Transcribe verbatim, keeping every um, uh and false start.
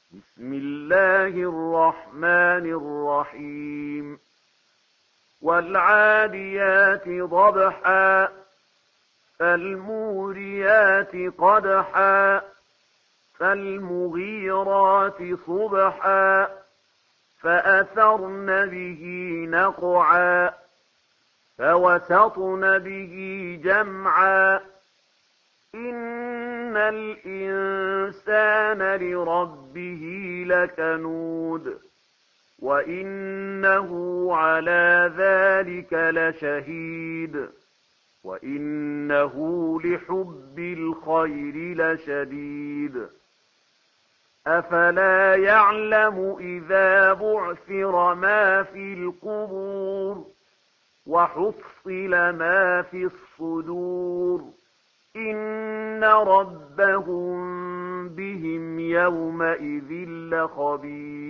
بسم الله الرحمن الرحيم والعاديات ضبحا فالموريات قدحا فالمغيرات صبحا فأثرن به نقعا فوسطن به جمعا إن الإنسان لربه لكنود وإنه على ذلك لشهيد وإنه لحب الخير لشديد أفلا يعلم إذا بعثر ما في القبور وحصل ما في الصدور إن ربهم بهم يومئذ لخبير